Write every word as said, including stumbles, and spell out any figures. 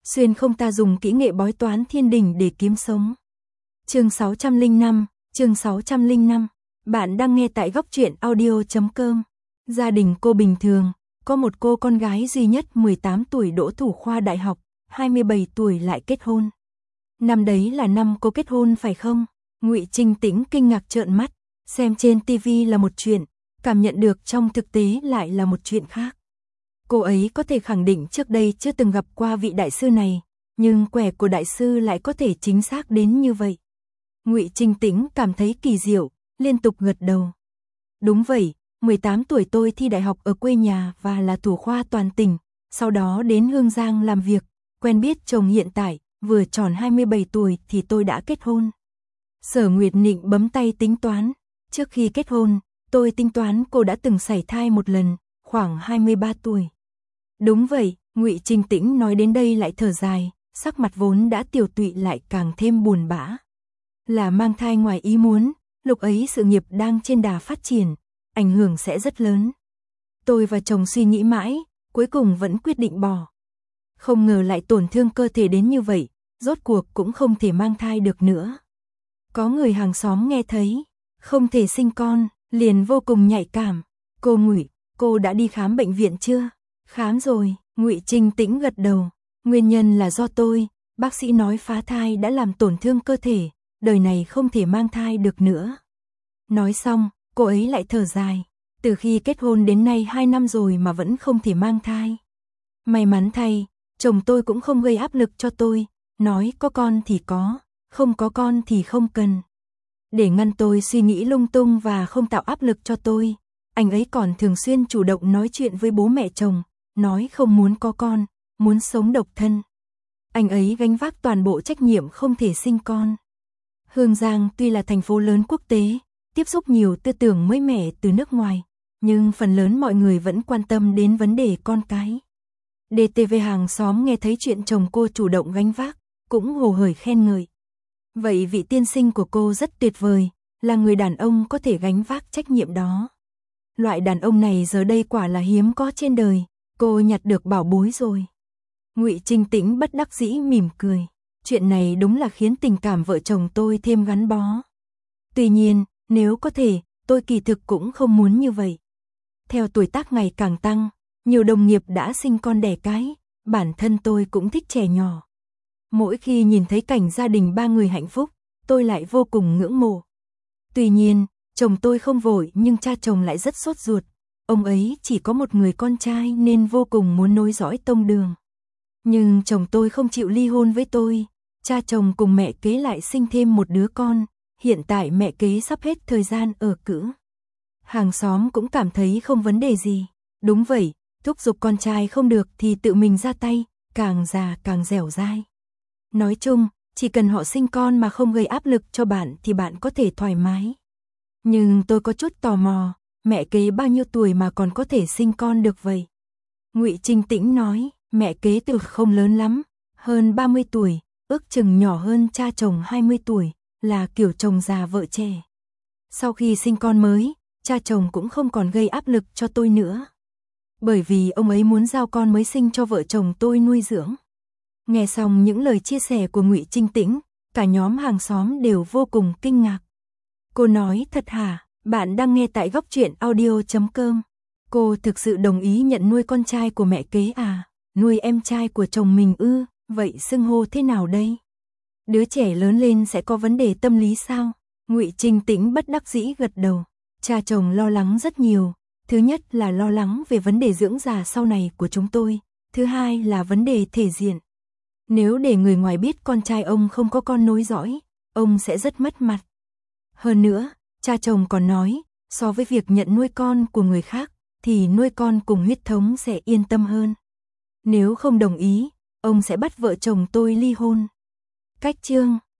xuyên không ta dùng kỹ nghệ bói toán thiên đình để kiếm sống. Chương sáu trăm lẻ năm, chương sáu trăm lẻ năm. Bạn đang nghe tại góc truyện audio chấm com. Gia đình cô bình thường, có một cô con gái duy nhất mười tám tuổi đỗ thủ khoa đại học, hai mươi bảy tuổi lại kết hôn. Năm đấy là năm cô kết hôn phải không? Ngụy Trinh Tĩnh kinh ngạc trợn mắt, xem trên ti vi là một chuyện, cảm nhận được trong thực tế lại là một chuyện khác. Cô ấy có thể khẳng định trước đây chưa từng gặp qua vị đại sư này, nhưng quẻ của đại sư lại có thể chính xác đến như vậy. Ngụy Trinh Tĩnh cảm thấy kỳ diệu, liên tục gật đầu. Đúng vậy, mười tám tuổi tôi thi đại học ở quê nhà và là thủ khoa toàn tỉnh, sau đó đến Hương Giang làm việc, quen biết chồng hiện tại, vừa tròn hai mươi bảy tuổi thì tôi đã kết hôn. Sở Nguyệt Nịnh bấm tay tính toán, trước khi kết hôn, tôi tính toán cô đã từng sảy thai một lần, khoảng hai mươi ba tuổi. Đúng vậy, Ngụy Trinh Tĩnh nói đến đây lại thở dài, sắc mặt vốn đã tiều tụy lại càng thêm buồn bã. Là mang thai ngoài ý muốn, lúc ấy sự nghiệp đang trên đà phát triển, ảnh hưởng sẽ rất lớn. Tôi và chồng suy nghĩ mãi, cuối cùng vẫn quyết định bỏ. Không ngờ lại tổn thương cơ thể đến như vậy, rốt cuộc cũng không thể mang thai được nữa. Có người hàng xóm nghe thấy, không thể sinh con, liền vô cùng nhạy cảm. Cô Ngụy, cô đã đi khám bệnh viện chưa? Khám rồi, Ngụy Trinh Tĩnh gật đầu. Nguyên nhân là do tôi, bác sĩ nói phá thai đã làm tổn thương cơ thể, đời này không thể mang thai được nữa. Nói xong, cô ấy lại thở dài. Từ khi kết hôn đến nay hai năm rồi mà vẫn không thể mang thai. May mắn thay, chồng tôi cũng không gây áp lực cho tôi, nói có con thì có, không có con thì không cần. Để ngăn tôi suy nghĩ lung tung và không tạo áp lực cho tôi, anh ấy còn thường xuyên chủ động nói chuyện với bố mẹ chồng, nói không muốn có con, muốn sống độc thân. Anh ấy gánh vác toàn bộ trách nhiệm không thể sinh con. Hương Giang tuy là thành phố lớn quốc tế, tiếp xúc nhiều tư tưởng mới mẻ từ nước ngoài, nhưng phần lớn mọi người vẫn quan tâm đến vấn đề con cái. đê tê vê hàng xóm nghe thấy chuyện chồng cô chủ động gánh vác, cũng hồ hởi khen ngợi. Vậy vị tiên sinh của cô rất tuyệt vời, là người đàn ông có thể gánh vác trách nhiệm đó. Loại đàn ông này giờ đây quả là hiếm có trên đời, cô nhặt được bảo bối rồi. Ngụy Trinh Tĩnh bất đắc dĩ mỉm cười, chuyện này đúng là khiến tình cảm vợ chồng tôi thêm gắn bó. Tuy nhiên, nếu có thể, tôi kỳ thực cũng không muốn như vậy. Theo tuổi tác ngày càng tăng, nhiều đồng nghiệp đã sinh con đẻ cái, bản thân tôi cũng thích trẻ nhỏ. Mỗi khi nhìn thấy cảnh gia đình ba người hạnh phúc, tôi lại vô cùng ngưỡng mộ. Tuy nhiên, chồng tôi không vội nhưng cha chồng lại rất sốt ruột. Ông ấy chỉ có một người con trai nên vô cùng muốn nối dõi tông đường. Nhưng chồng tôi không chịu ly hôn với tôi, cha chồng cùng mẹ kế lại sinh thêm một đứa con, hiện tại mẹ kế sắp hết thời gian ở cữ. Hàng xóm cũng cảm thấy không vấn đề gì. Đúng vậy, thúc giục con trai không được thì tự mình ra tay, càng già càng dẻo dai. Nói chung, chỉ cần họ sinh con mà không gây áp lực cho bạn thì bạn có thể thoải mái. Nhưng tôi có chút tò mò, mẹ kế bao nhiêu tuổi mà còn có thể sinh con được vậy? Ngụy Trinh Tĩnh nói, mẹ kế từ không lớn lắm, hơn ba mươi tuổi, ước chừng nhỏ hơn cha chồng hai mươi tuổi, là kiểu chồng già vợ trẻ. Sau khi sinh con mới, cha chồng cũng không còn gây áp lực cho tôi nữa. Bởi vì ông ấy muốn giao con mới sinh cho vợ chồng tôi nuôi dưỡng. Nghe xong những lời chia sẻ của Ngụy Trinh Tĩnh, cả nhóm hàng xóm đều vô cùng kinh ngạc. Cô nói thật hả, bạn đang nghe tại góc truyện audio chấm com. Cô thực sự đồng ý nhận nuôi con trai của mẹ kế à, nuôi em trai của chồng mình ư, vậy xưng hô thế nào đây? Đứa trẻ lớn lên sẽ có vấn đề tâm lý sao? Ngụy Trinh Tĩnh bất đắc dĩ gật đầu. Cha chồng lo lắng rất nhiều, thứ nhất là lo lắng về vấn đề dưỡng già sau này của chúng tôi, thứ hai là vấn đề thể diện. Nếu để người ngoài biết con trai ông không có con nối dõi, ông sẽ rất mất mặt. Hơn nữa, cha chồng còn nói, so với việc nhận nuôi con của người khác, thì nuôi con cùng huyết thống sẽ yên tâm hơn. Nếu không đồng ý, ông sẽ bắt vợ chồng tôi ly hôn. Cách chương